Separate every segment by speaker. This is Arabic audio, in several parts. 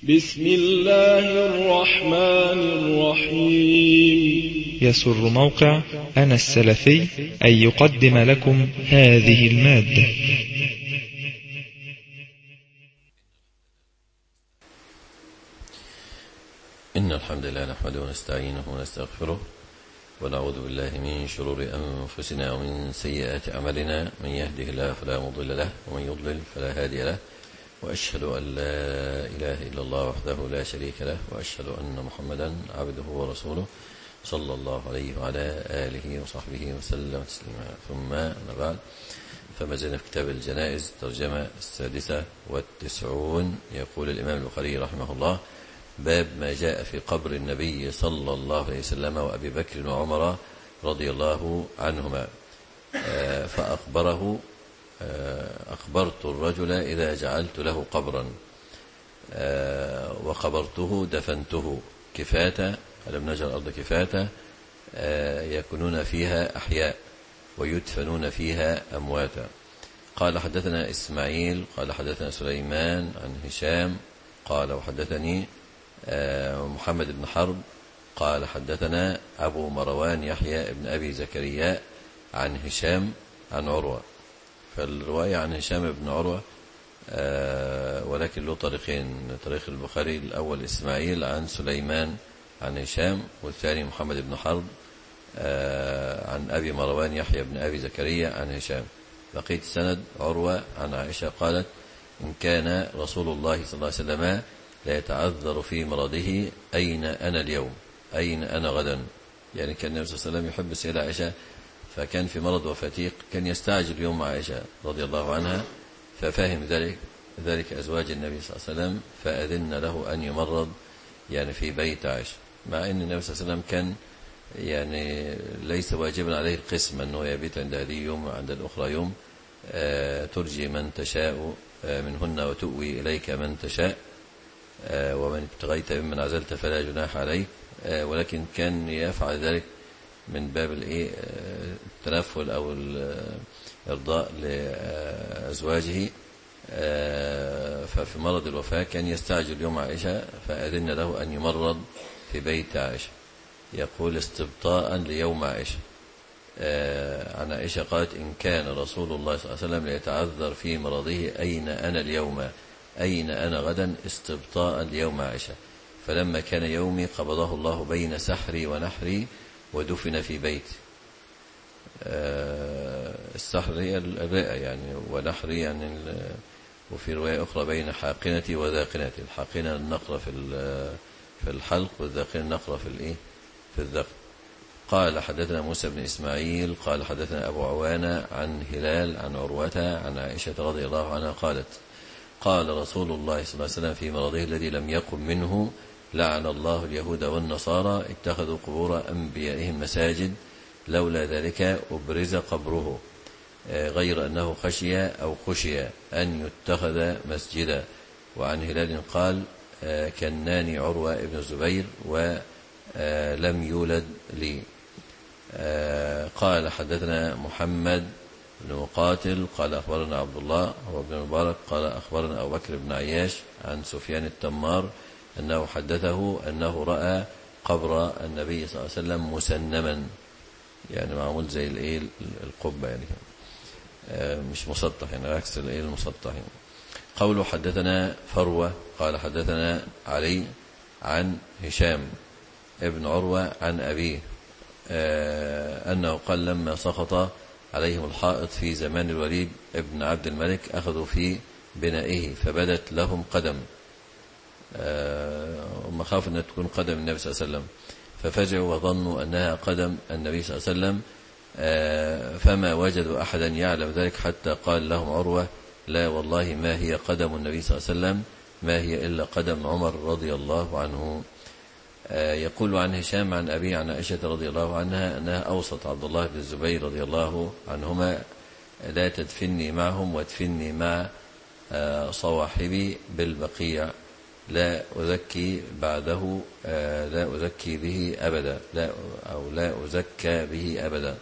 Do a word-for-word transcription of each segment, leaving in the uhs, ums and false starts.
Speaker 1: بسم الله الرحمن الرحيم.
Speaker 2: يسر موقع أنا السلفي أن يقدم لكم هذه المادة.
Speaker 3: إن الحمد لله نحمده ونستعينه ونستغفره ونعوذ بالله من شرور أنفسنا ومن سيئات أعمالنا، من يهده الله فلا مضل له ومن يضلل فلا هادي له، وأشهد أن لا إله إلا الله وحده لا شريك له، وأشهد أن محمدا عبده ورسوله صلى الله عليه وعلى آله وصحبه وسلم تسليما. ثم أما بعد، فما زلنا في كتاب الجنائز ترجمة السادسة والتسعون. يقول الإمام البخاري رحمه الله: باب ما جاء في قبر النبي صلى الله عليه وسلم وأبي بكر وعمر رضي الله عنهما. فأخبره: أخبرت الرجل إذا جعلت له قبرا وقبرته دفنته كفاة، ألم نجعل الأرض كفاة يكونون فيها أحياء ويدفنون فيها أمواتا. قال: حدثنا إسماعيل قال حدثنا سليمان عن هشام قال وحدثني محمد بن حرب قال حدثنا أبو مروان يحيى بن أبي زكريا عن هشام عن عروة. فالرواية عن هشام بن عروة ولكن له طريقين: طريق البخاري الأول إسماعيل عن سليمان عن هشام، والثاني محمد بن حرب عن أبي مروان يحيى بن أبي زكريا عن هشام. بقية السند عروة عن عائشة قالت: إن كان رسول الله صلى الله عليه وسلم لا يتعذر في مرضه أين أنا اليوم أين أنا غدا. يعني كان النبي صلى الله عليه وسلم يحب السيدة عائشة، فكان في مرض وفاته كان يستعجل يوم عائشة رضي الله عنها، ففهم ذلك ذلك أزواج النبي صلى الله عليه وسلم فأذن له أن يمرض يعني في بيت عائشة، مع أن النبي صلى الله عليه وسلم كان يعني ليس واجبا عليه القسم أنه يبيت عند هذه يوم وعند الأخرى يوم. آه ترجي من تشاء منهن وتؤوي إليك من تشاء، آه ومن ابتغيت ممن عزلت فلا جناح عليك، آه ولكن كان يفعل ذلك من باب الايه التنفل او الارضاء لازواجه. ففي مرض الوفاة كان يستعجل يوم عائشة فأذن له أن يمرض في بيت عائشة. يقول: استبطاء ليوم عائشة. عن عائشة قالت: إن كان رسول الله صلى الله عليه وسلم ليتعذر في مرضه أين أنا اليوم أين أنا غدا استبطاء ليوم عائشة، فلما كان يومي قبضه الله بين سحري ونحري ودفن في بيت. السحر هي الرئة يعني، ونحري يعني، وفي رواية أخرى بين حاقنتي وذاقنتي. الحاقنة النقرة في في الحلق، والذاقنة النقرة في الايه في الذقن. قال: حدثنا موسى بن إسماعيل قال حدثنا أبو عوانة عن هلال عن عروة عن عائشة رضي الله عنها قالت: قال رسول الله صلى الله عليه وسلم في مرضه الذي لم يقم منه: لعن الله اليهود والنصارى اتخذوا قبور أنبيائهم مساجد، لولا ذلك أبرز قبره، غير أنه خشي أو خشي أن يتخذ مسجدا. وعن هلال قال: كناني عروة ابن الزبير ولم يولد لي. قال: حدثنا محمد بن مقاتل قال أخبرنا عبد الله هو بن مبارك قال أخبرنا أبو بكر بن عياش عن سفيان التمار أنه حدثه أنه رأى قبر النبي صلى الله عليه وسلم مسنما، يعني معمول زي الايه القبة يعني، مش مسطح يعني، عكس الايه المسطح يعني. قوله: حدثنا فروة قال حدثنا علي عن هشام ابن عروة عن أبيه أنه قال: لما سقط عليهم الحائط في زمان الوليد ابن عبد الملك أخذوا في بنائه فبدت لهم قدم، هم خافوا أن تكون قدم النبي صلى الله عليه وسلم، ففزعوا وظنوا أنها قدم النبي صلى الله عليه وسلم، فما وجدوا أحدا يعلم ذلك حتى قال لهم عروة: لا والله ما هي قدم النبي صلى الله عليه وسلم، ما هي إلا قدم عمر رضي الله عنه. يقول عن هشام عن أبي عن عائشة رضي الله عنها أنها أوصت عبد الله بن الزبير رضي الله عنهما: لا تدفني معهم وادفني مع صواحبي بالبقيع، لا أزكي بعده لا أزكي به أبدا لا أو لا أزكى به أبدا.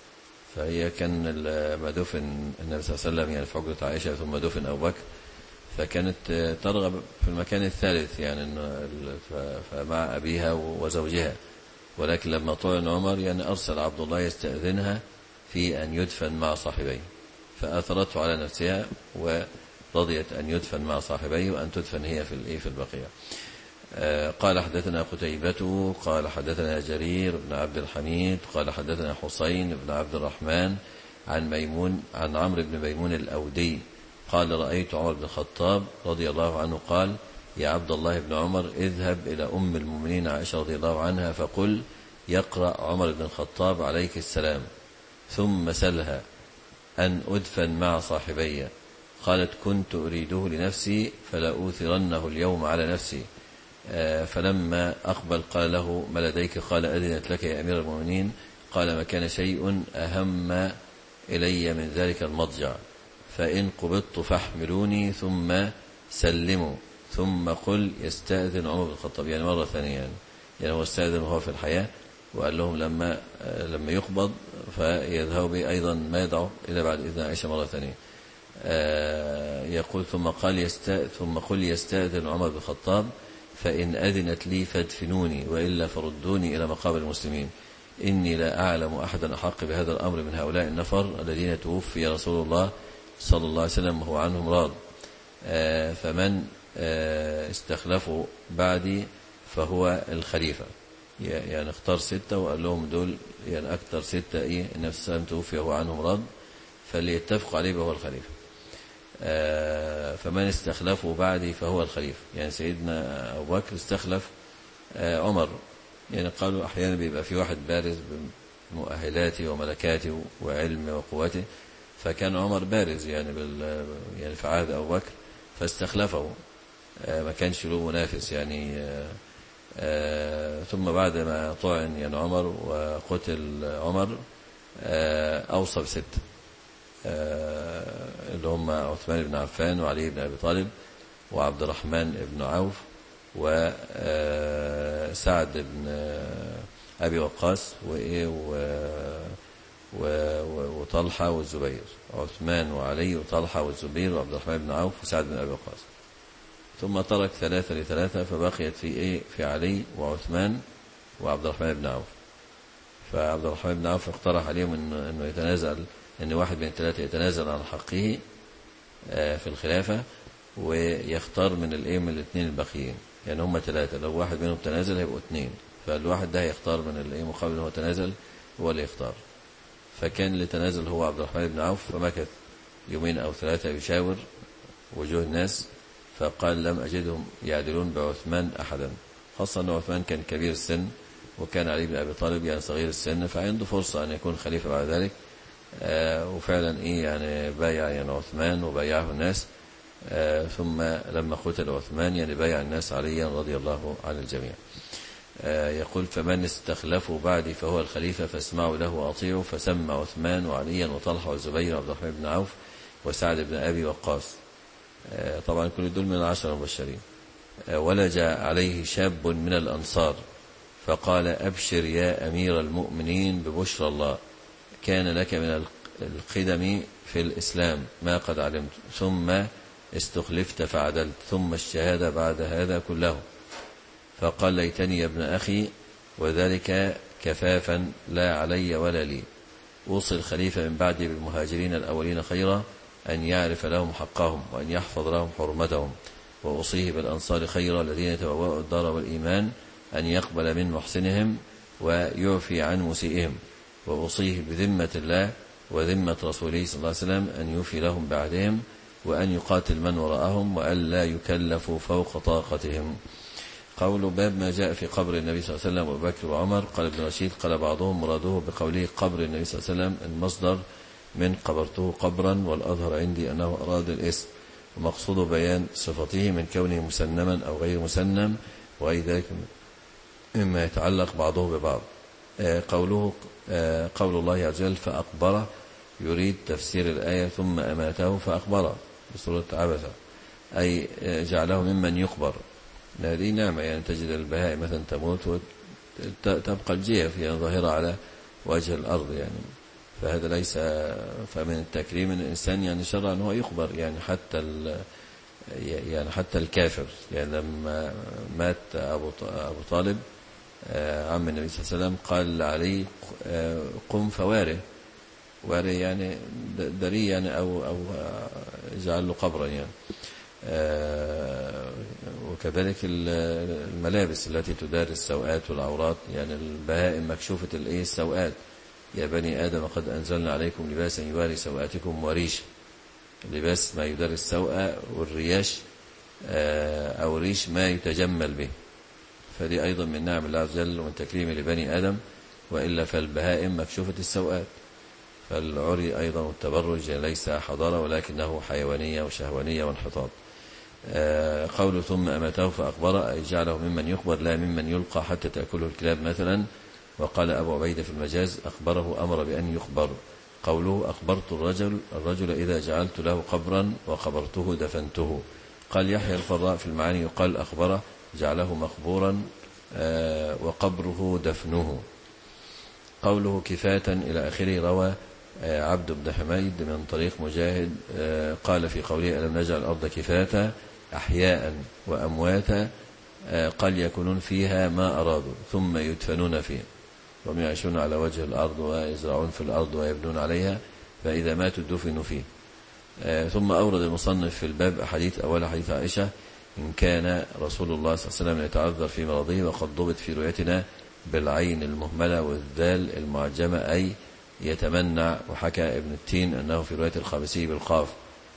Speaker 3: فهي كان ما دفن النبي صلى الله عليه وسلم يعني في حجرة عائشة ثم دفن أبو بكر، فكانت ترغب في المكان الثالث يعني فمع أبيها وزوجها. ولكن لما طعن عمر يعني أرسل عبد الله يستأذنها في أن يدفن مع صاحبيه، فآثرته على نفسها ورضيت أن يدفن مع صاحبيه وأن تدفن هي في في البقيع. قال حدثنا قتيبة قال حدثنا جرير بن عبد الحميد قال حدثنا حسين بن عبد الرحمن عن ميمون عن عمرو بن ميمون الأودي قال رأيت عمر بن الخطاب رضي الله عنه قال يا عبد الله بن عمر اذهب إلى أم المؤمنين عائشة رضي الله عنها فقل يقرأ عمر بن الخطاب عليك السلام ثم سلها أن أدفن مع صاحبي. قالت كنت أريده لنفسي فلا أوثرنه اليوم على نفسي. فلما أقبل قال له ما لديك؟ قال أذنت لك يا أمير المؤمنين. قال ما كان شيء أهم إلي من ذلك المضجع، فإن قبضت فاحملوني ثم سلموا ثم قل يستأذن عمر بن الخطاب، يعني مرة ثانية يعني, يعني هو استأذن وهو في الحياة وقال لهم لما لما يقبض فيذهب به أيضا ما يدعو إلى بعد إذن عائشة مرة ثانية. يقول ثم قال يستأذن ثم قل يستأذن عمر بن الخطاب فإن أذنت لي فادفنوني وإلا فردوني إلى مقابر المسلمين، إني لا أعلم أحدا أحق بهذا الأمر من هؤلاء النفر الذين توفي رسول الله صلى الله عليه وسلم وهو عنهم راض، فمن استخلفوا بعدي فهو الخليفة. يعني اختار ستة وقال لهم دول يعني أكثر ستة إيه النبي صلى الله عليه وسلم توفي وهو عنهم راض فاللي يتفقوا عليه هو الخليفة. فمن استخلفوا بعدي فهو الخليفة. يعني سيدنا أبو بكر استخلف عمر، يعني قالوا أحيانا بيبقى في واحد بارز بمؤهلاته وملكاته وعلمه وقوته، فكان عمر بارز يعني بال يعني في عهد أبو بكر فاستخلفه، ما كانش له منافس يعني. ثم بعد ما طعن يعني عمر وقتل عمر أوصى بستة اللي هم عثمان بن عفان وعلي بن أبي طالب وعبد الرحمن بن عوف وسعد بن أبي وقاص وطلحة والزبير. عثمان وعلي وطلحة والزبير وعبد الرحمن بن عوف وسعد بن أبي وقاص. ثم ترك ثلاثة لثلاثة فبقيت في إيه في علي وعثمان وعبد الرحمن بن عوف. فعبد الرحمن بن عوف اقترح عليهم إنه, إنه يتنازل، إن واحد من الثلاثة يتنازل عن حقه في الخلافة ويختار من الإيه من الاثنين الباقيين. يعني هم ثلاثة، لو واحد منهم تنازل هيبقوا اثنين، فالواحد ده يختار من الإيه مقابل هو تنازل هو اللي يختار. فكان اللي تنازل هو عبد الرحمن بن عوف، فمكث يومين أو ثلاثة يشاور وجوه الناس فقال لم أجدهم يعدلون بعثمان أحدا، خاصة أن عثمان كان كبير السن وكان علي بن أبي طالب يعني صغير السن، فعنده فرصة أن يكون خليفة بعد ذلك. آه وفعلا إيه يعني بايع يعني عثمان وبايعه الناس. آه ثم لما قتل عثمان يعني بايع الناس عليا رضي الله عن الجميع. آه يقول فمن استخلفوا بعدي فهو الخليفة فاسمعوا له وأطيعوا. فسمى عثمان وعليا وطلحة والزبير وعبد الرحمن بن عوف وسعد بن أبي وقاص. آه طبعا كل دول من العشرة المبشرين. آه ولج عليه شاب من الأنصار فقال أبشر يا أمير المؤمنين ببشرى الله، كان لك من القدم في الإسلام ما قد علمت، ثم استخلفت فعدلت، ثم الشهادة بعد هذا كله. فقال ليتني يا ابن أخي وذلك كفافا لا علي ولا لي. أوصي الخليفة من بعدي بالمهاجرين الأولين خيرا أن يعرف لهم حقهم وأن يحفظ لهم حرمتهم، وأوصيه بالأنصار خيرا الذين تبوأوا الدار والإيمان أن يقبل من محسنهم ويعفي عن مسيئهم، وأوصيه بذمة الله وذمة رسوله صلى الله عليه وسلم أن يوفي لهم بعدهم وأن يقاتل من وراءهم وأن لا يكلفوا فوق طاقتهم. قول باب ما جاء في قبر النبي صلى الله عليه وسلم وأبو بكر وعمر. قال ابن رشيد قال بعضهم مراده بقوله قبر النبي صلى الله عليه وسلم المصدر من قبرته قبرا، والأظهر عندي أنه أراد الاسم، ومقصود بيان صفته من كونه مسنما أو غير مسنم وغير ذلك مما يتعلق بعضه ببعض. قوله قول الله عز وجل فأقبره يريد تفسير الآية ثم أماته فأقبره بسورة عبسة، أي جعله ممن يقبر. هذه نعمة، يعني تجد البهائم مثلا تموت وتبقى الجيف يعني ظاهرة على وجه الأرض، يعني فهذا ليس فمن التكريم من الإنسان يعني شرع أنه يقبر، يعني حتى يعني حتى الكافر، يعني لما مات أبو طالب عم النبي صلى الله عليه وسلم قال عليه قم فواره، واره يعني دري يعني أو أو اجعل له قبرا يعني. وكذلك الملابس التي تدار السوءات والعورات، يعني البهائم مكشوفة الايه السوءات. يا بني آدم قد أنزلنا عليكم لباسا يواري سوءاتكم وريش، لباس ما يدار السوء، والرياش أو ريش ما يتجمل به. فدي أيضا من نعم الله عز وجل ومن تكريمه لبني آدم، وإلا فالبهائم مكشوفة السوءات. فالعري أيضا والتبرج ليس حضارة ولكنه حيوانية وشهوانية وانحطاط. قوله ثم أماته فأقبره، أي جعله ممن يقبر لا ممن يلقى حتى تأكله الكلاب مثلا. وقال أبو عبيدة في المجاز أخبره أمر بأن يخبر. قوله أخبرت الرجل الرجل إذا جعلت له قبرا وقبرته دفنته. قال يحيى الفراء في المعاني يقال أخبره جعله مقبورا وقبره دفنه. قوله كفاة إلى آخره روى عبد بن حميد من طريق مجاهد قال في قوله ألم نجعل الأرض كفاة أحياء وأمواتا، قال يكونون فيها ما أرادوا ثم يدفنون فيها، وهم يعيشون على وجه الأرض ويزرعون في الأرض ويبنون عليها، فإذا ماتوا دفنوا فيه. ثم أورد المصنف في الباب أحاديث، أول حديث عائشة إن كان رسول الله صلى الله عليه وسلم يتعذر في مرضه وقد ضبط في رؤيتنا بالعين المهملة والذال المعجمة أي يتمنع. وحكى ابن التين أنه في رواية الخامسي بالقاف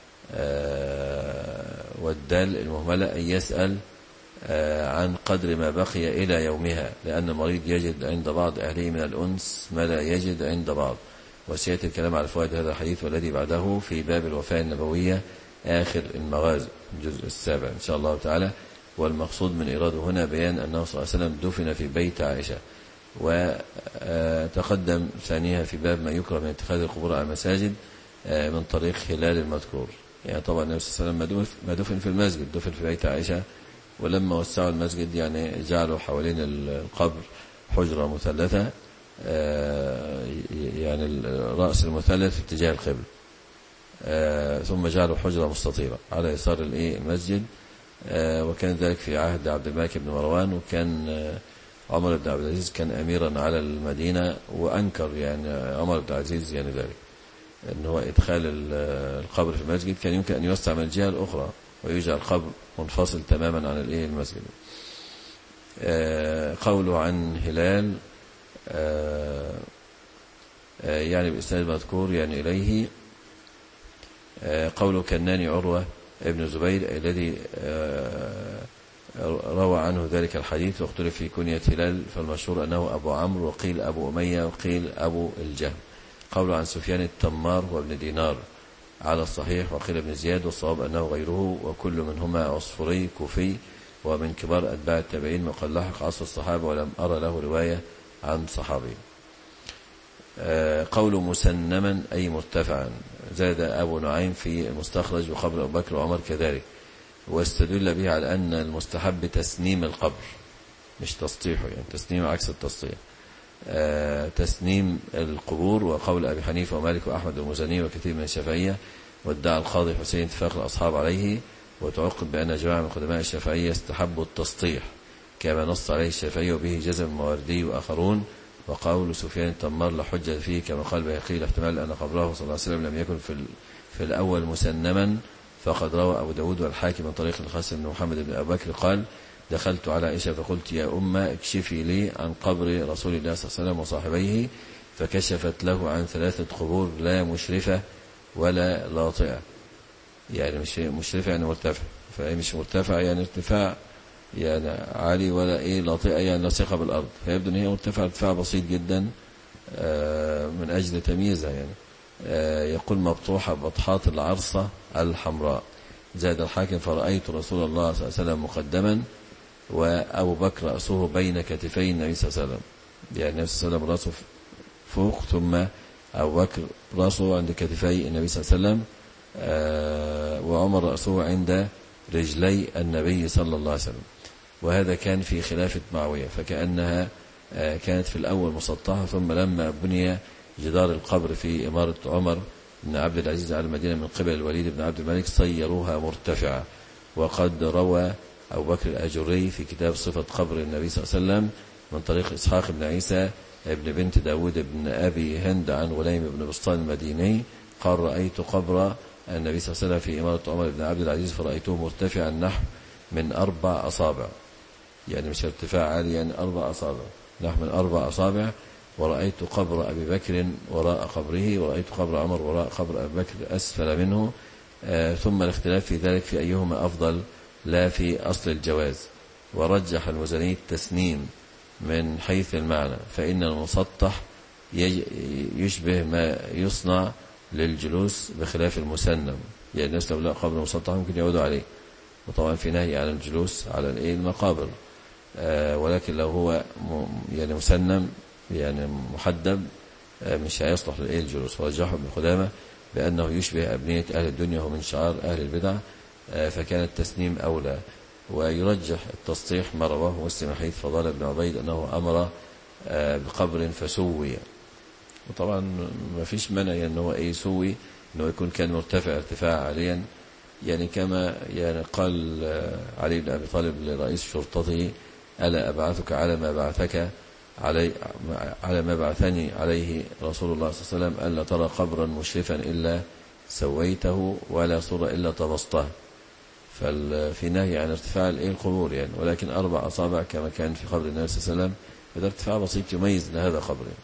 Speaker 3: والدال المهملة أن يسأل عن قدر ما بقي إلى يومها، لأن المريض يجد عند بعض أهله من الأنس ما لا يجد عند بعض. وسيأتي الكلام على فوائد هذا الحديث والذي بعده في باب الوفاة النبوية آخر المغازي الجزء السابع إن شاء الله تعالى. والمقصود من إراده هنا بيان أنه صلى الله عليه وسلم دفن في بيت عائشة. وتقدم ثانيها في باب ما يكره من اتخاذ القبور على المساجد من طريق خلال المذكور. يعني طبعا النبي صلى الله عليه وسلم ما دفن في المسجد، دفن في بيت عائشة، ولما وسعوا المسجد يعني جعلوا حوالين القبر حجرة مثلثة، يعني رأس المثلث في اتجاه القبل، ثم جعلوا حجرة مستطيلة على يسار المسجد. وكان ذلك في عهد عبد الملك بن مروان، وكان عمر بن عبد العزيز كان أميرا على المدينة، وأنكر يعني عمر بن عبد العزيز يعني ذلك، أن هو إدخال القبر في المسجد كان يمكن أن يوسع من الجهة الأخرى ويجعل القبر منفصل تماما عن المسجد. قوله عن هلال يعني بإسناد المذكور يعني إليه. قوله كناني عروة ابن الزبير الذي روى عنه ذلك الحديث، واختلف في كنية هلال، فالمشهور أنه أبو عمرو، وقيل أبو أمية، وقيل أبو الجهم. قوله عن سفيان التمار وابن دينار على الصحيح، وقيل ابن زياد، والصواب أنه غيره، وكل منهما عصفري كوفي ومن كبار أتباع التابعين، وقد لحق عصر الصحابة ولم أرى له رواية عن صحابي. قوله مسنما أي مرتفعا، زاد أبو نعيم في المستخرج وقبر أبو بكر وعمر كذلك، واستدل به على أن المستحب تسنيم القبر مش تسطيحه، يعني تسنيم عكس التسطيح. تسنيم القبور. وقول أبي حنيفة ومالك وأحمد والمزني وكثير من الشافعية، وادعى القاضي حسين اتفاق الأصحاب عليه، وتعقب بأن جماعة من قدماء الشافعية استحبوا التسطيح كما نص عليه الشافعي وبه جزم المواردي وآخرون. وقول سفيان التمار لا حجة فيه كما قال بيقيل احتمال أن قبره صلى الله عليه وسلم لم يكن في في الأول مسنما، فقد روى أبو داود والحاكم من طريق القاسم بن محمد بن أبي بكر قال دخلت على عائشة فقلت يا أمة اكشفي لي عن قبر رسول الله صلى الله عليه وسلم وصاحبيه، فكشفت له عن ثلاثة قبور لا مشرفة ولا لاطئة. يعني مش مشرفة يعني مرتفع، فهي مش مرتفع يعني ارتفاع يعني عالي، ولا ايه لاطئة يعني لاصقة بالأرض، فيبدو ان هي مرتفع ارتفاع بسيط جدا من أجل تمييزها. يعني يقول مبطوحة بطحات العرصة الحمراء. زاد الحاكم فرأيت رسول الله صلى الله عليه وسلم مقدما وأبو بكر رأسه بين كتفي النبي صلى الله عليه وسلم، يعني النبي صلى الله عليه وسلم رأسه فوق، ثم أبو بكر رأسه عند كتفي النبي صلى الله عليه وسلم، وعمر رأسه عند رجلي النبي صلى الله عليه وسلم. وهذا كان في خلافة معاوية، فكأنها كانت في الأول مسطحة، ثم لما بني جدار القبر في إمارة عمر بن عبد العزيز على المدينة من قبل الوليد بن عبد الملك صيروها مرتفعة، وقد روى أبو بكر الآجري في كتاب صفة قبر النبي صلى الله عليه وسلم من طريق إسحاق بن عيسى ابن بنت داود بن أبي هند عن غليم بن بسطان المديني قال رأيت قبر النبي صلى الله عليه وسلم في إمارة عمر بن عبد العزيز فرأيته مرتفعا نحو من أربع أصابع، يعني مش ارتفاع عالي، يعني أربع أصابع، نحو من أربع أصابع. ورأيت قبر أبي بكر وراء قبره، ورأيت قبر عمر وراء قبر أبي بكر أسفل منه. آه ثم الاختلاف في ذلك في أيهما أفضل لا في أصل الجواز. ورجح المزني التسنيم من حيث المعنى، فإن المسطح يشبه ما يصنع للجلوس بخلاف المسنم، يعني الناس لو لقوا قبر مسطح ممكن يعودوا عليه، وطبعا في نهي عن الجلوس على المقابر. آه ولكن لو هو يعني مسنم يعني محدب آه مش هيصلح للإيه الجلوس. ورجحه ابن قدامة بأنه يشبه أبنية أهل الدنيا ومن شعار أهل البدع، آه فكان التسنيم أولى. ويرجح التسطيح ما رواه مسلم حديث فضال بن عبيد أنه أمر آه بقبر فسوي. وطبعا ما فيش منع يعني أنه إيه سوي، أنه يكون كان مرتفع ارتفاع عاليا، يعني كما يعني قال علي بن أبي طالب لرئيس شرطته ألا أبعثك على ما بعثك علي على ما بعثني عليه رسول الله صلى الله عليه وسلم، ألا ترى قبرا مشرفا إلا سويته ولا صورة إلا طمسته. ففي نهي عن ارتفاع القبور يعني، ولكن أربع أصابع كما كان في قبر النبي صلى الله عليه وسلم، فده ارتفاع بسيط يميز لهذا قبر يعني.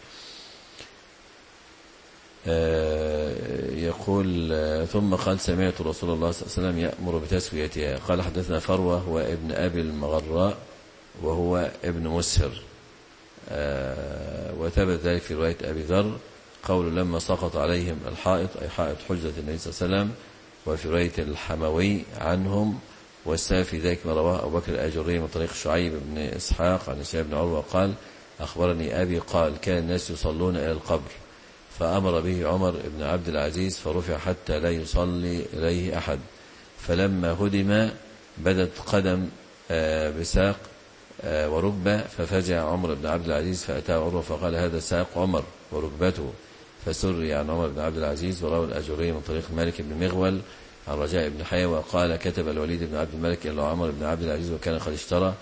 Speaker 3: يقول ثم قال سمعت رسول الله صلى الله عليه وسلم يأمر بتسويتها. قال حدثنا فروة هو ابن أبي المغراء وهو ابن مسهر، وثبت ذلك في رواية أبي ذر قول لما سقط عليهم الحائط أي حائط حجرة النبي صلى الله عليه وسلم. وفي رواية الحموي عنهم. والسبب في ذلك ما رواه أبو بكر الآجري من طريق شعيب بن إسحاق عن هشام بن عروة قال أخبرني أبي قال كان الناس يصلون إلى القبر فأمر به عمر بن عبد العزيز فرفع حتى لا يصلي إليه أحد، فلما هدم بدت قدم بساق وركبة ففزع عمر بن عبد العزيز فأتاه عروة فقال هذا ساق عمر وركبته، فسري عن عمر بن عبد العزيز. وروى الأجري من طريق مالك بن مغول عن رجاء بن حيوى قال كتب الوليد بن عبد الملك إلى عمر بن عبد العزيز وكان قد اشترى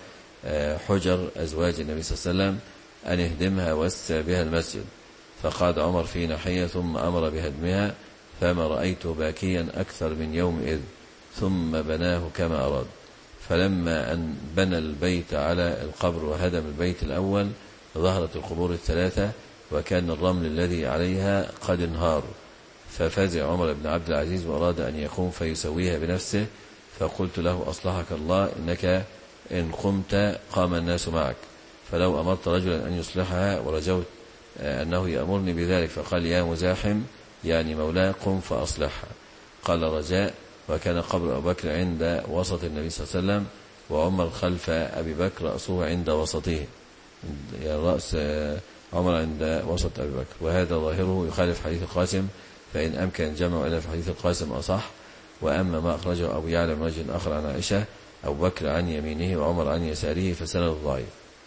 Speaker 3: حجر أزواج النبي صلى الله عليه وسلم أن يهدمها ويسع بها المسجد، فقعد عمر في ناحية ثم أمر بهدمها فما رأيته باكيا أكثر من يومئذ، ثم بناه كما أراد. فلما أن بنى البيت على القبر وهدم البيت الأول ظهرت القبور الثلاثة وكان الرمل الذي عليها قد انهار، ففزع عمر بن عبد العزيز وأراد أن يقوم فيسويها بنفسه، فقلت له أصلحك الله إنك إن قمت قام الناس معك، فلو أمرت رجلا أن يصلحها ورجوت أنه يأمرني بذلك، فقال يا مزاحم يعني مولاه قم فأصلحها. قال رجاء وكان قبر أبو بكر عند وسط النبي صلى الله عليه وسلم وعمر خلف أبي بكر رأسه عند وسطه، يعني رأس عمر عند وسط أبي بكر، وهذا ظاهره يخالف حديث القاسم، فإن أمكن الجمع إلى في حديث القاسم أصح. وأما ما أخرجه أبو يعلى من وجه آخر عن عائشة أبو بكر عن يمينه وعمر عن يساره فسند ضعيف،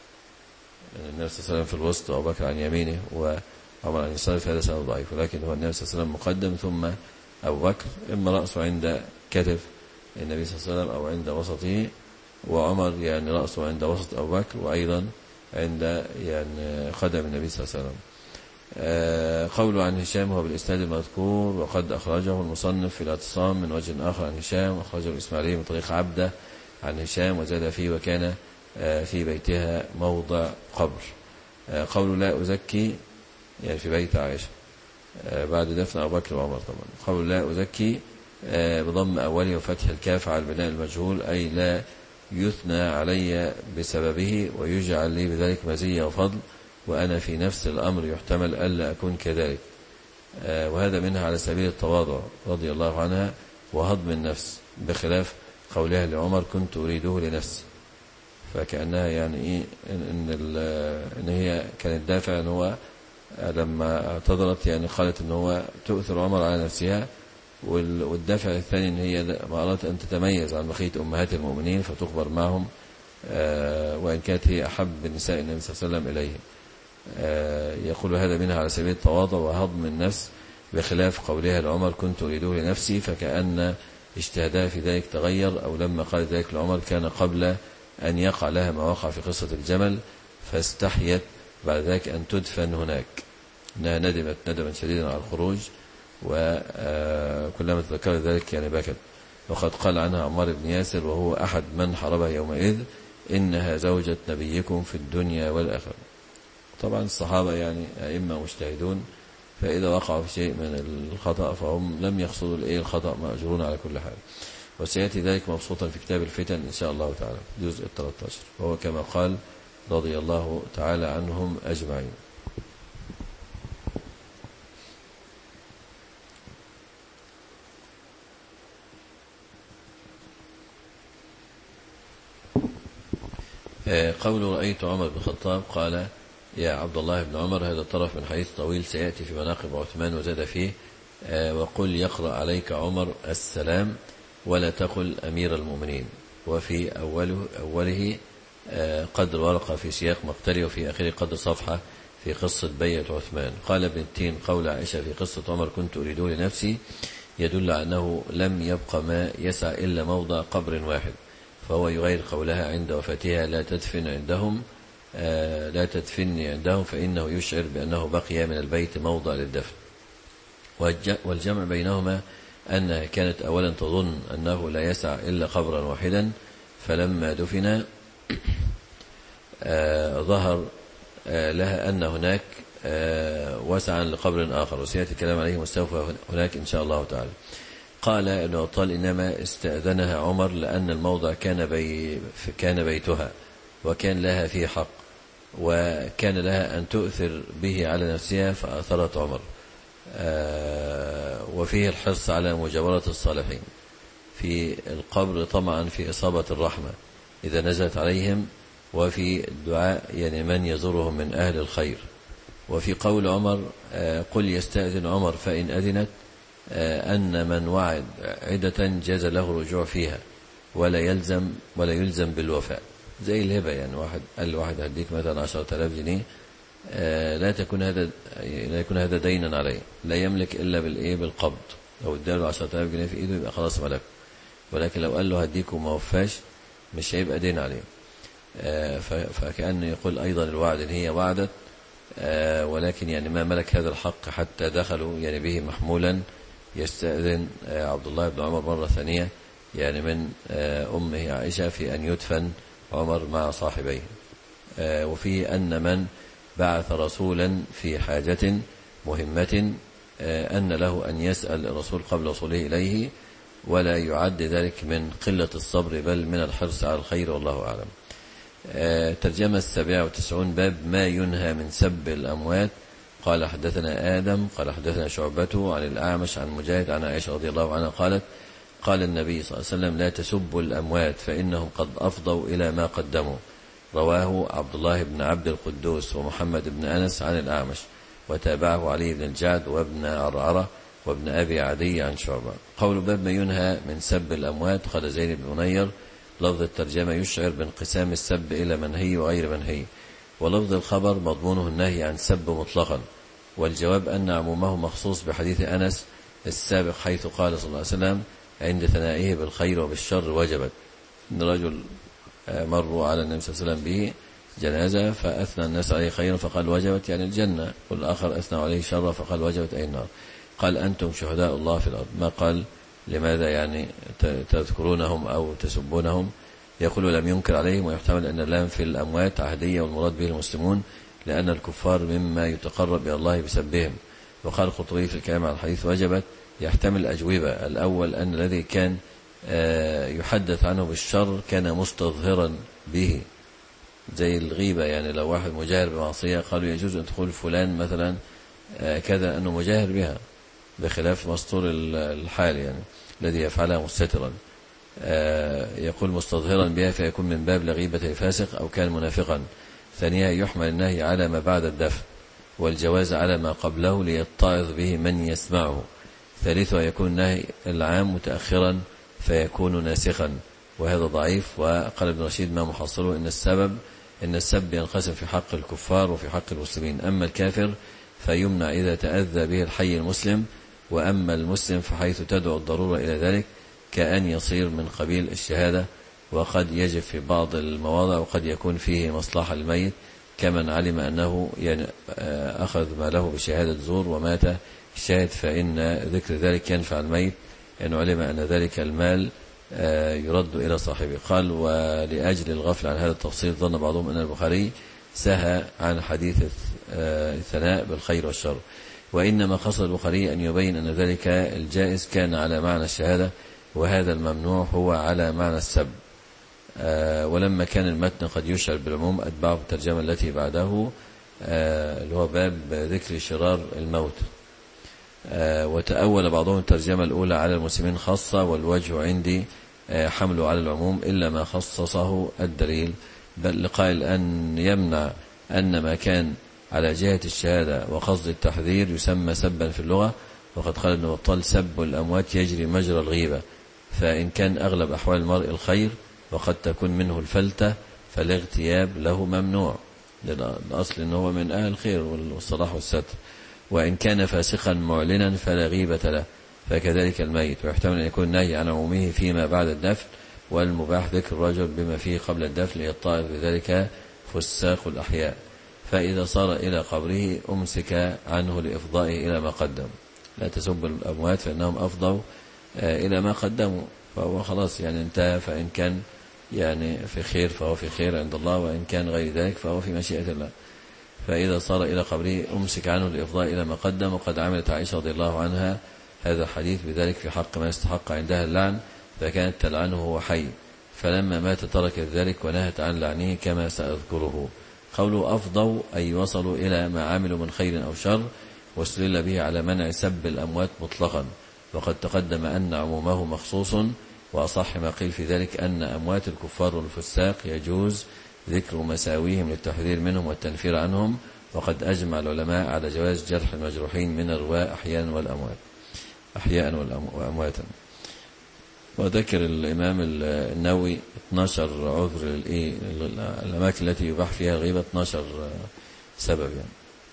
Speaker 3: يعني النبي صلى الله عليه وسلم في الوسط وأبو بكر عن يمينه وعمر عن يساره فهذا سند ضعيف، ولكن هو النبي صلى الله عليه وسلم مقدم ثم أبو بكر، إما رأسه عند كتف النبي صلى الله عليه وسلم أو عند وسطه، وعمر يعني رأسه عند وسط أبو بكر وأيضا عند يعني قدم النبي صلى الله عليه وسلم. آه قوله عن هشام هو بالإسناد المذكور، وقد أخرجه المصنف في الاعتصام من وجه آخر عن هشام، أخرجه الإسماعيلي من طريق عبده عن هشام وزاد فيه وكان آه في بيتها موضع قبر. آه قوله لا أزكي يعني في بيت عائشة آه بعد دفن أبو بكر وعمر طبعا. قوله لا أزكي آه بضم أولي وفتح الكاف على البناء المجهول أي لا يثنى علي بسببه ويجعل لي بذلك مزية وفضل، وأنا في نفس الأمر يحتمل ألا أكون كذلك. آه وهذا منها على سبيل التواضع رضي الله عنها وهضم النفس، بخلاف قولها لعمر كنت أريده لنفسي، فكأنها يعني إيه إن, إن, إن هي كانت دافع أن هو لما اعتذرت يعني قالت أن هو تؤثر عمر على نفسها، والدافع الثاني أن هي ما أردت أن تتميز عن بقية أمهات المؤمنين فتخبر معهم آه وإن كانت هي أحب النساء النبي صلى الله عليه وسلم إليه. آه يقول هذا منها على سبيل التواضع وهضم النفس، بخلاف قولها لعمر كنت أريده لنفسي، فكأن اجتهادها في ذلك تغير، أو لما قال ذلك لعمر كان قبل أن يقع لها ما وقع في قصة الجمل، فاستحيت بعد ذلك أن تدفن هناك، أنها ندمت ندما شديدا على الخروج، وكلما تذكر ذلك يعني بكت. وقد قال عنها عمار بن ياسر وهو أحد من حاربها يومئذ: إنها زوجة نبيكم في الدنيا والآخرة. طبعا الصحابة يعني أئمة مجتهدون، فإذا وقعوا في شيء من الخطأ فهم لم يقصدوا الإيه الخطأ، مأجرون على كل حال. وسيأتي ذلك مبسوطا في كتاب الفتن إن شاء الله تعالى جزء الثلاثة عشر، وهو كما قال رضي الله تعالى عنهم أجمعين. قول رأيت عمر بن الخطاب قال يا عبد الله بن عمر، هذا الطرف من حديث طويل سيأتي في مناقب عثمان، وزاد فيه وقل يقرأ عليك عمر السلام ولا تقل أمير المؤمنين. وفي أوله, أوله قدر ورقة في سياق مقتله، وفي آخره قدر صفحة في قصة بيعة عثمان. قال ابن التين قول عائشة في قصة عمر كنت أريده لنفسي يدل على أنه لم يبق ما يسعى إلا موضع قبر واحد، فهو يغير قولها عند وفاتها لا تدفن عندهم آه لا تدفني عندهم، فإنه يشعر بأنه بقي من البيت موضع للدفن. والجمع بينهما أنها كانت أولا تظن أنه لا يسع إلا قبرا واحدا، فلما دفن آه ظهر آه لها أن هناك آه وسعا لقبر آخر، وسيأتي الكلام عليه مستوفى هناك إن شاء الله تعالى. قال ابن عطال إنما استأذنها عمر لأن الموضع كان, بي كان بيتها، وكان لها فيه حق، وكان لها أن تؤثر به على نفسها فأثرت عمر. آه وفيه الحرص على مجاورة الصالحين في القبر طمعا في إصابة الرحمة إذا نزلت عليهم، وفي الدعاء يعني من يزورهم من أهل الخير. وفي قول عمر آه قل يستأذن عمر فإن أذنت آه أن من وعد عدة جاز له الرجوع فيها ولا يلزم ولا يلزم بالوفاء، زي الهبة. يعني واحد قال لواحد هديك مثلا عشرة آلاف جنيه، آه لا تكون هذا لا يكون هذا دينا عليه، لا يملك إلا بالإيه بالقبض. لو اداله عشرة آلاف جنيه في إيده يبقى خلاص ملك، ولكن لو قال له هديك وما وفاش مش هيبقى دين عليه. آه فكأنه يقول أيضا الوعد إن هي وعدت، آه ولكن يعني ما ملك هذا الحق حتى دخلوا يعني به محمولا. يستأذن آه عبد الله بن عمر مرة ثانية يعني من آه أمه عائشة في أن يدفن عمر مع صاحبيه. آه وفيه أن من بعث رسولا في حاجة مهمة آه أن له أن يسأل الرسول قبل وصوله إليه، ولا يعد ذلك من قلة الصبر بل من الحرص على الخير، والله أعلم. آه ترجمة السابعة والتسعون باب ما ينهى من سب الأموات. قال حدثنا آدم قال حدثنا شعبته عن الأعمش عن مجاهد عن عائشة رضي الله عنها قالت قال النبي صلى الله عليه وسلم لا تسبوا الأموات فإنهم قد أفضوا إلى ما قدموا. رواه عبد الله بن عبد القدوس ومحمد بن أنس عن الأعمش، وتابعه علي بن الجعد وابن عرعرة وابن أبي عدي عن شعبة. قول باب ما ينهى من سب الأموات. قال زين بن منير لفظ الترجمة يشعر بانقسام السب إلى منهي وغير منهي، ولفظ الخبر مضمونه النهي عن سب مطلقا، والجواب أن عمومه مخصوص بحديث أنس السابق حيث قال صلى الله عليه وسلم عند ثنائه بالخير وبالشر وجبت. إن رجل مروا على النبي صلى الله عليه وسلم به جنازة فأثنى الناس عليه خيرا فقال وجبت يعني الجنة، والآخر أثنى عليه شرا فقال وجبت أي النار. قال أنتم شهداء الله في الأرض، ما قال لماذا يعني تذكرونهم أو تسبونهم. يقول لم ينكر عليهم، ويحتمل أن اللام في الأموات عهدية والمراد به المسلمون لأن الكفار مما يتقرب إلى الله بسبهم. وقال القرطبي في الكلام عن الحديث وجبت يحتمل أجوبة. الأول أن الذي كان يحدث عنه بالشر كان مستظهرا به زي الغيبة، يعني لو واحد مجاهر بمعصية قالوا يجوز أن تقول فلان مثلا كذا أنه مجاهر بها، بخلاف مستور الحال يعني الذي يفعلها مستترا. يقول مستظهرا بها فيكون من باب لغيبة الفاسق أو كان منافقا. ثانيا يحمل النهي على ما بعد الدفن، والجواز على ما قبله ليتعظ به من يسمعه. ثالثا يكون النهي العام متأخرا فيكون ناسخا، وهذا ضعيف. وقال ابن رشيد ما محصله إن السبب إن السب ينقسم في حق الكفار وفي حق المسلمين، أما الكافر فيمنع إذا تأذى به الحي المسلم، وأما المسلم فحيث تدعو الضرورة إلى ذلك كأن يصير من قبيل الشهادة، وقد يجب في بعض المواضع، وقد يكون فيه مصلحة للميت، كمن علم أنه أخذ ماله بشهادة زور ومات الشاهد، فإن ذكر ذلك ينفع الميت إن علم أن ذلك المال يرد إلى صاحبه. قال: ولأجل الغفل عن هذا التفصيل ظن بعضهم أن البخاري سهى عن حديث الثناء بالخير والشر، وإنما قصد البخاري أن يبين أن ذلك الجائز كان على معنى الشهادة، وهذا الممنوع هو على معنى السب. ولما كان المتن قد يشعر بالعموم أتبعه الترجمة التي بعده اللي هو باب ذكر شرار الموت. وتأول بعضهم الترجمة الأولى على المسلمين خاصة، والوجه عندي حمله على العموم إلا ما خصصه الدليل، بل لقائل أن يمنع أن ما كان على جهة الشهادة وقصد التحذير يسمى سبا في اللغة، وقد قال ابن بطال: سب الأموات يجري مجرى الغيبة، فإن كان أغلب أحوال المرء الخير وقد تكون منه الفلتة فالاغتياب له ممنوع، الأصل أنه من أهل الخير والصلاح والستر، وإن كان فاسقا معلنا فلا غيبة له، فكذلك الميت. ويحتمل أن يكون نهي عن عمومه فيما بعد الدفن، والمباح ذكر الرجل بما فيه قبل الدفن ليطائر بذلك فساق الأحياء، فإذا صار إلى قبره أمسك عنه لإفضائه إلى ما قدم. لا تسب الأموات فإنهم أفضوا إلى ما قدموا، فهو خلاص يعني انتهى، فإن كان يعني في خير فهو في خير عند الله، وإن كان غير ذلك فهو في مشيئة الله. فإذا صار إلى قبره أمسك عنه لإفضاء إلى ما قدم. وقد عملت عائشة رضي الله عنها هذا الحديث بذلك في حق ما يستحق عندها اللعن، فكانت تلعنه وهو حي، فلما مات تركت ذلك ونهت عن لعنه كما سأذكره. قوله أفضوا أي وصلوا إلى ما عملوا من خير أو شر، واستدل به على منع سب الأموات مطلقا، وقد تقدم أن عمومه مخصوص، وأصح ما قيل في ذلك أن أموات الكفار والفساق يجوز ذكر مساويهم للتحذير منهم والتنفير عنهم، وقد أجمع العلماء على جواز جرح المجروحين من الرواة أحيانا والأموات أحياء وأمواتا. وذكر الإمام النووي اثني عشر عذر الأماكن التي يباح فيها الغيبة، اثني عشر سبب يعني.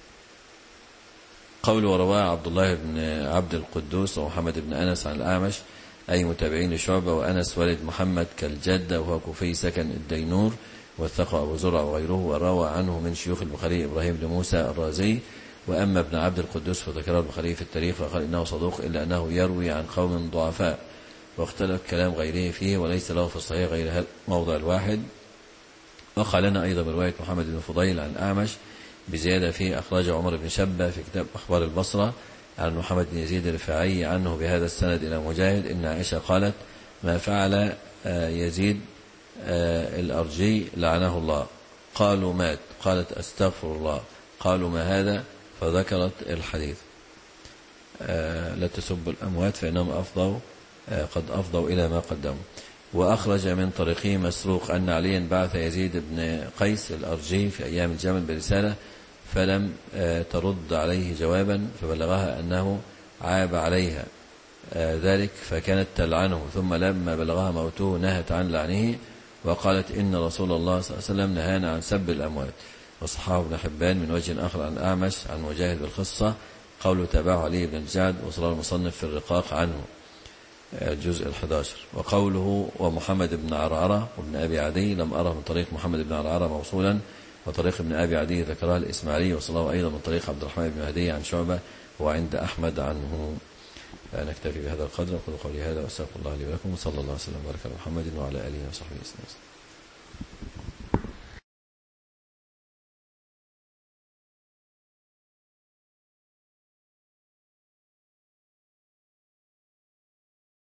Speaker 3: قول: ورواه عبد الله بن عبد القدوس ومحمد بن أنس عن الأعمش أي متابعين لشعبة، وأنس والد محمد كالجدة وهو كوفي سكن الدينور، والثقة أبو زرع وغيره، وروى عنه من شيوخ البخاري إبراهيم بن موسى الرازي. وأما ابن عبد القدوس فذكره البخاري في التاريخ وقال إنه صدوق، إلا أنه يروي عن قوم ضعفاء، واختلف كلام غيره فيه، وليس له في الصحيح غير موضع الواحد. وقال لنا أيضا برواية محمد بن فضيل عن أعمش بزيادة فيه أخرجه عمر بن شبة في كتاب أخبار البصرة عن محمد بن يزيد الرفاعي عنه بهذا السند إلى مجاهد إن عائشة قالت: ما فعل يزيد الأرجي لعنه الله؟ قالوا: مات. قالت: أستغفر الله. قالوا: ما هذا؟ فذكرت الحديث. لا تسبوا الأموات فإنهم أفضوا قد أفضوا إلى ما قدموا. وأخرج من طريقه مسروق أن عليا بعث يزيد بن قيس الأرجي في أيام الجمل برسالة، فلم ترد عليه جوابا، فبلغها أنه عاب عليها ذلك فكانت تلعنه، ثم لما بلغها موته نهت عن لعنه، وقالت: إن رسول الله صلى الله عليه وسلم نهانا عن سب الأموات. وصححه ابن حبان من وجه آخر عن أعمش عن مجاهد بالخصة. قوله تابعه علي بن الجعد وصل المصنف في الرقاق عنه الجزء الحادي عشر. وقوله ومحمد بن عرعرة وابن أبي عدي لم أره من طريق محمد بن عرعرة موصولا، وطريق ابن أبي عدي ذكرها الإسماعيلي، وصله أيضا من طريق عبد الرحمن بن مهدي عن شعبة وعند أحمد عنه. نكتفي بهذا القدر. أقول قولي هذا وأستغفر الله لي ولكم، وصلى الله وسلم وبارك على محمد وعلى آله وصحبه وسلم.